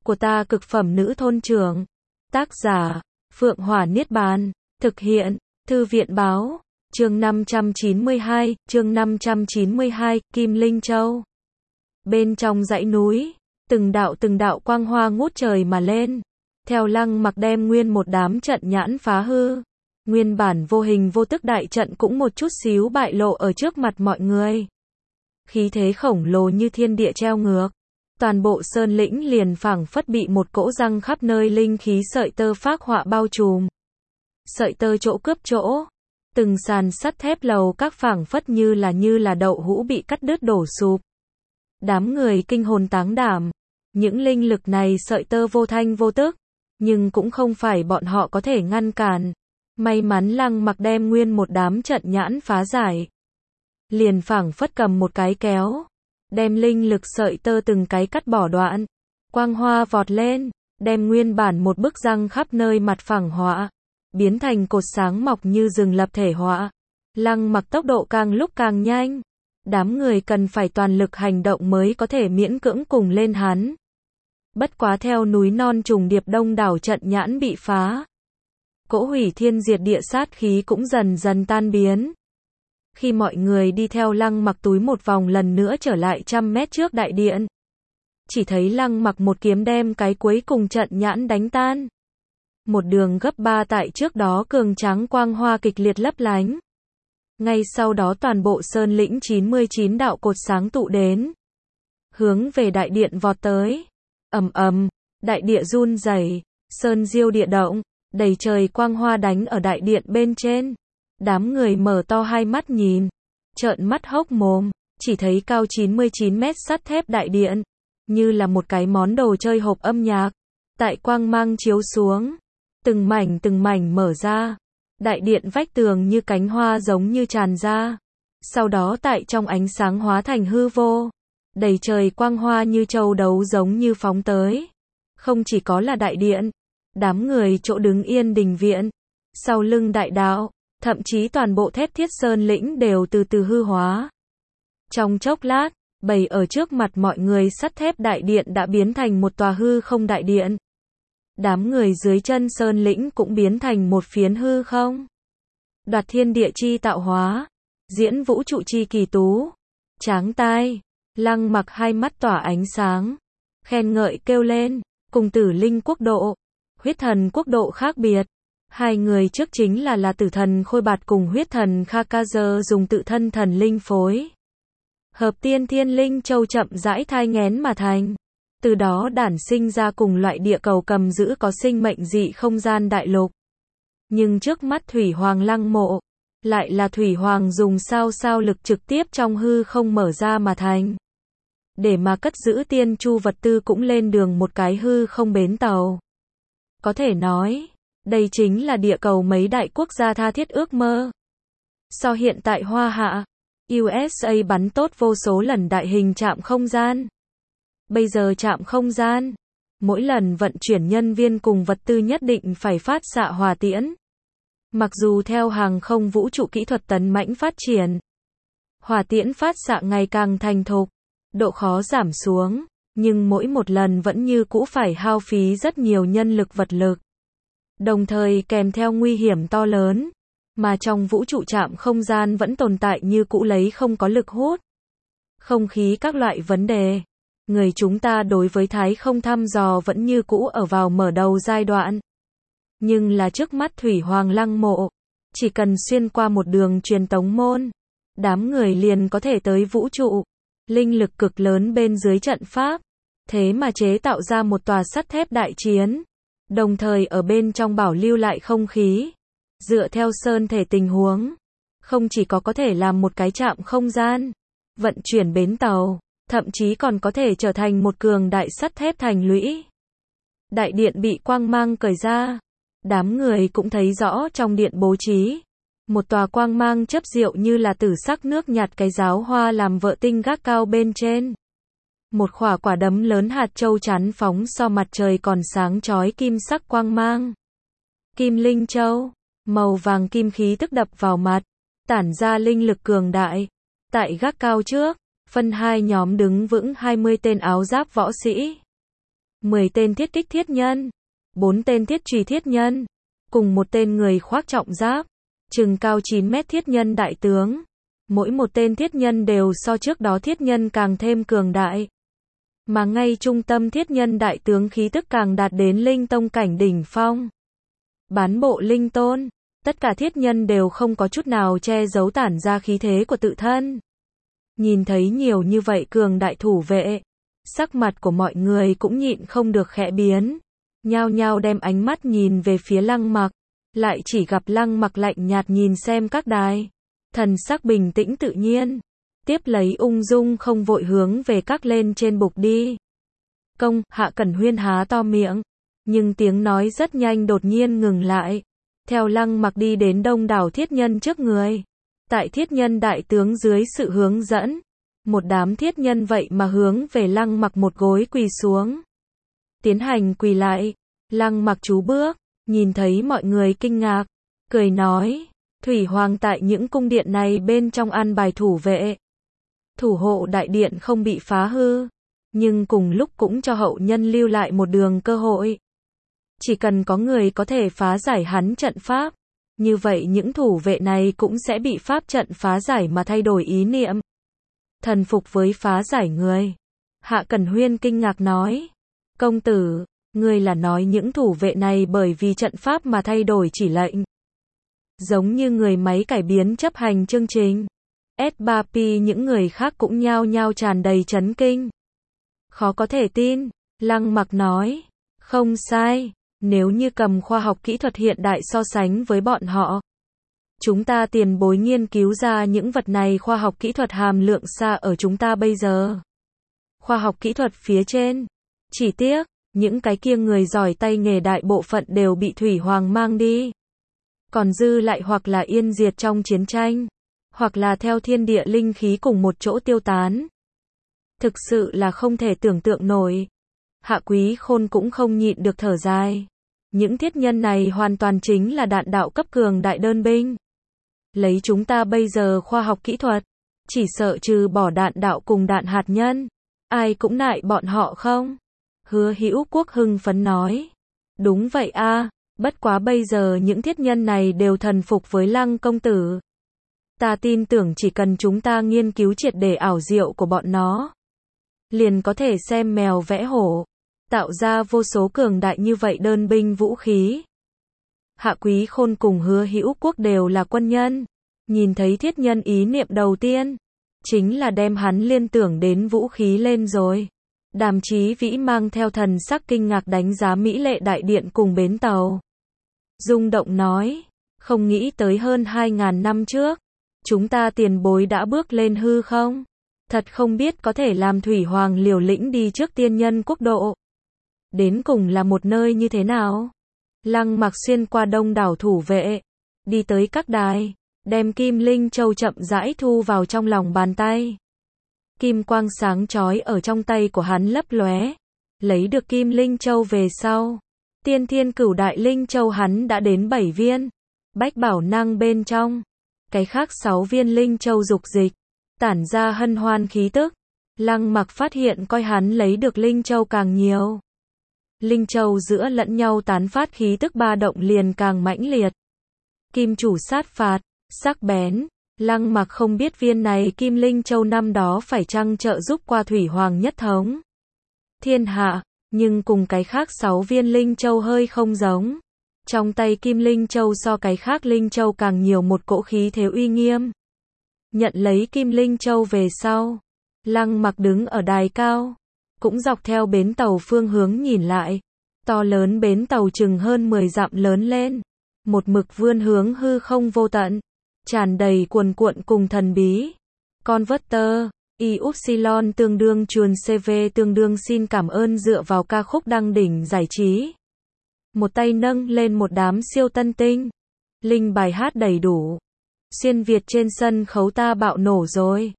của ta cực phẩm nữ thôn trưởng. Tác giả, Phượng Hỏa Niết Bàn. Thực hiện, Thư viện Báo. Chương 592, Kim Linh Châu. Bên trong dãy núi, từng đạo quang hoa ngút trời mà lên. Theo Lăng Mặc đem nguyên một đám trận nhãn phá hư. Nguyên bản vô hình vô tức đại trận cũng một chút xíu bại lộ ở trước mặt mọi người. Khí thế khổng lồ như thiên địa treo ngược. Toàn bộ sơn lĩnh liền phảng phất bị một cỗ răng khắp nơi linh khí sợi tơ phác họa bao trùm. Sợi tơ chỗ cướp chỗ. Từng sàn sắt thép lầu các phảng phất như là đậu hũ bị cắt đứt đổ sụp. Đám người kinh hồn táng đảm. Những linh lực này sợi tơ vô thanh vô tức. Nhưng cũng không phải bọn họ có thể ngăn cản. May mắn Lăng Mặc đem nguyên một đám trận nhãn phá giải. Liền phảng phất cầm một cái kéo. Đem linh lực sợi tơ từng cái cắt bỏ đoạn. Quang hoa vọt lên. Đem nguyên bản một bức răng khắp nơi mặt phẳng họa. Biến thành cột sáng mọc như rừng lập thể họa. Lăng Mặc tốc độ càng lúc càng nhanh. Đám người cần phải toàn lực hành động mới có thể miễn cưỡng cùng lên hắn. Bất quá theo núi non trùng điệp đông đảo trận nhãn bị phá. Cỗ hủy thiên diệt địa sát khí cũng dần dần tan biến. Khi mọi người đi theo Lăng Mặc túi một vòng lần nữa trở lại 100 mét trước đại điện. Chỉ thấy Lăng Mặc một kiếm đem cái cuối cùng trận nhãn đánh tan. Một đường gấp 3 tại trước đó cường tráng quang hoa kịch liệt lấp lánh. Ngay sau đó toàn bộ sơn lĩnh 99 đạo cột sáng tụ đến. Hướng về đại điện vọt tới. Ầm ầm, đại địa run rẩy, sơn diêu địa động, đầy trời quang hoa đánh ở đại điện bên trên. Đám người mở to hai mắt nhìn, trợn mắt hốc mồm, chỉ thấy cao 99 mét sắt thép đại điện, như là một cái món đồ chơi hộp âm nhạc. Tại quang mang chiếu xuống, từng mảnh mở ra. Đại điện vách tường như cánh hoa giống như tràn ra. Sau đó tại trong ánh sáng hóa thành hư vô. Đầy trời quang hoa như châu đấu giống như phóng tới. Không chỉ có là đại điện, đám người chỗ đứng yên đình viện, sau lưng đại đạo, thậm chí toàn bộ thép thiết sơn lĩnh đều từ từ hư hóa. Trong chốc lát, bày ở trước mặt mọi người sắt thép đại điện đã biến thành một tòa hư không đại điện. Đám người dưới chân sơn lĩnh cũng biến thành một phiến hư không. Đoạt thiên địa chi tạo hóa, diễn vũ trụ chi kỳ tú. Tráng tai, Lăng Mặc hai mắt tỏa ánh sáng, khen ngợi kêu lên, cùng Tử Linh quốc độ, Huyết Thần quốc độ khác biệt. Hai người trước chính là Tử Thần Khôi Bạt cùng Huyết Thần Kha Ca Dơ dùng tự thân thần linh phối. Hợp tiên thiên linh châu chậm rãi thai nghén mà thành. Từ đó đản sinh ra cùng loại địa cầu cầm giữ có sinh mệnh dị không gian đại lục. Nhưng trước mắt Thủy Hoàng lăng mộ, lại là Thủy Hoàng dùng sao lực trực tiếp trong hư không mở ra mà thành. Để mà cất giữ tiên chu vật tư cũng lên đường một cái hư không bến tàu. Có thể nói, đây chính là địa cầu mấy đại quốc gia tha thiết ước mơ. So hiện tại Hoa Hạ, USA bắn tốt vô số lần đại hình trạm không gian. Bây giờ trạm không gian, mỗi lần vận chuyển nhân viên cùng vật tư nhất định phải phát xạ hỏa tiễn. Mặc dù theo hàng không vũ trụ kỹ thuật tấn mãnh phát triển, hỏa tiễn phát xạ ngày càng thành thục, độ khó giảm xuống, nhưng mỗi một lần vẫn như cũ phải hao phí rất nhiều nhân lực vật lực. Đồng thời kèm theo nguy hiểm to lớn, mà trong vũ trụ trạm không gian vẫn tồn tại như cũ lấy không có lực hút, không khí các loại vấn đề. Người chúng ta đối với thái không thăm dò vẫn như cũ ở vào mở đầu giai đoạn. Nhưng là trước mắt Thủy Hoàng lăng mộ, chỉ cần xuyên qua một đường truyền tống môn, đám người liền có thể tới vũ trụ. Linh lực cực lớn bên dưới trận pháp, thế mà chế tạo ra một tòa sắt thép đại chiến, đồng thời ở bên trong bảo lưu lại không khí. Dựa theo sơn thể tình huống, không chỉ có thể làm một cái trạm không gian, vận chuyển bến tàu, thậm chí còn có thể trở thành một cường đại sắt thép thành lũy. Đại điện bị quang mang cởi ra, đám người cũng thấy rõ trong điện bố trí. Một tòa quang mang chấp diệu như là tử sắc nước nhạt cái giáo hoa làm vợ tinh gác cao bên trên. Một quả đấm lớn hạt châu chắn phóng so mặt trời còn sáng chói kim sắc quang mang. Kim Linh Châu, màu vàng kim khí tức đập vào mặt, tản ra linh lực cường đại. Tại gác cao trước, phân hai nhóm đứng vững 20 tên áo giáp võ sĩ. 10 tên thiết kích thiết nhân, 4 tên thiết truy thiết nhân, cùng một tên người khoác trọng giáp, chừng cao 9 mét thiết nhân đại tướng. Mỗi một tên thiết nhân đều so trước đó thiết nhân càng thêm cường đại. Mà ngay trung tâm thiết nhân đại tướng khí tức càng đạt đến linh tông cảnh đỉnh phong. Bán bộ linh tôn, tất cả thiết nhân đều không có chút nào che giấu tản ra khí thế của tự thân. Nhìn thấy nhiều như vậy cường đại thủ vệ, sắc mặt của mọi người cũng nhịn không được khẽ biến, nhao nhao đem ánh mắt nhìn về phía Lăng Mặc, lại chỉ gặp Lăng Mặc lạnh nhạt nhìn xem các đài, thần sắc bình tĩnh tự nhiên, tiếp lấy ung dung không vội hướng về các lên trên bục đi. Công, Hạ Cẩn Huyên há to miệng, nhưng tiếng nói rất nhanh đột nhiên ngừng lại, theo Lăng Mặc đi đến đông đảo thiết nhân trước người. Tại thiết nhân đại tướng dưới sự hướng dẫn, một đám thiết nhân vậy mà hướng về Lăng Mặc một gối quỳ xuống. Tiến hành quỳ lại, Lăng Mặc chú bước, nhìn thấy mọi người kinh ngạc, cười nói, Thủy Hoàng tại những cung điện này bên trong an bài thủ vệ. Thủ hộ đại điện không bị phá hư, nhưng cùng lúc cũng cho hậu nhân lưu lại một đường cơ hội. Chỉ cần có người có thể phá giải hắn trận pháp, như vậy những thủ vệ này cũng sẽ bị pháp trận phá giải mà thay đổi ý niệm. Thần phục với phá giải người. Hạ Cẩn Huyên kinh ngạc nói, công tử, ngươi là nói những thủ vệ này bởi vì trận pháp mà thay đổi chỉ lệnh. Giống như người máy cải biến chấp hành chương trình. S3P những người khác cũng nhao nhao tràn đầy chấn kinh. Khó có thể tin, Lăng Mặc nói, không sai, nếu như cầm khoa học kỹ thuật hiện đại so sánh với bọn họ. Chúng ta tiền bối nghiên cứu ra những vật này khoa học kỹ thuật hàm lượng xa ở chúng ta bây giờ. Khoa học kỹ thuật phía trên. Chỉ tiếc, những cái kia người giỏi tay nghề đại bộ phận đều bị Thủy Hoàng mang đi. Còn dư lại hoặc là yên diệt trong chiến tranh, hoặc là theo thiên địa linh khí cùng một chỗ tiêu tán. Thực sự là không thể tưởng tượng nổi. Hạ Quý Khôn cũng không nhịn được thở dài. Những thiết nhân này hoàn toàn chính là đạn đạo cấp cường đại đơn binh. Lấy chúng ta bây giờ khoa học kỹ thuật, chỉ sợ trừ bỏ đạn đạo cùng đạn hạt nhân, ai cũng nại bọn họ không? Hứa Hữu Quốc hưng phấn nói. Đúng vậy a, bất quá bây giờ những thiết nhân này đều thần phục với Lăng công tử. Ta tin tưởng chỉ cần chúng ta nghiên cứu triệt để ảo diệu của bọn nó, liền có thể xem mèo vẽ hổ, tạo ra vô số cường đại như vậy đơn binh vũ khí. Hạ Quý Khôn cùng Hứa Hữu Quốc đều là quân nhân, nhìn thấy thiết nhân ý niệm đầu tiên, chính là đem hắn liên tưởng đến vũ khí lên rồi. Đàm Chí Vĩ mang theo thần sắc kinh ngạc đánh giá mỹ lệ đại điện cùng bến tàu. Rung động nói, không nghĩ tới hơn 2.000 năm trước, chúng ta tiền bối đã bước lên hư không? Thật không biết có thể làm Thủy Hoàng liều lĩnh đi trước tiên nhân quốc độ. Đến cùng là một nơi như thế nào? Lăng Mặc xuyên qua đông đảo thủ vệ, đi tới các đài, đem Kim Linh Châu chậm rãi thu vào trong lòng bàn tay. Kim quang sáng chói ở trong tay của hắn lấp lóe. Lấy được Kim Linh Châu về sau, Tiên Thiên Cửu Đại Linh Châu hắn đã đến 7 viên. Bách bảo năng bên trong, cái khác 6 viên Linh Châu dục dịch, tản ra hân hoan khí tức. Lăng Mặc phát hiện coi hắn lấy được Linh Châu càng nhiều, Linh Châu giữa lẫn nhau tán phát khí tức ba động liền càng mãnh liệt. Kim chủ sát phạt, sắc bén. Lăng Mặc không biết viên này Kim Linh Châu năm đó phải chăng trợ giúp qua Thủy Hoàng nhất thống thiên hạ, nhưng cùng cái khác 6 viên Linh Châu hơi không giống. Trong tay Kim Linh Châu so cái khác Linh Châu càng nhiều một cỗ khí thế uy nghiêm. Nhận lấy Kim Linh Châu về sau, Lăng Mặc đứng ở đài cao, cũng dọc theo bến tàu phương hướng nhìn lại. To lớn bến tàu chừng hơn 10 dặm lớn lên, một mực vươn hướng hư không vô tận, tràn đầy cuồn cuộn cùng thần bí. Converter, Y-Upsilon tương đương chuồn CV tương đương xin cảm ơn dựa vào ca khúc đăng đỉnh giải trí. Một tay nâng lên một đám siêu tân tinh. Linh bài hát đầy đủ. Xuyên Việt trên sân khấu ta bạo nổ rồi.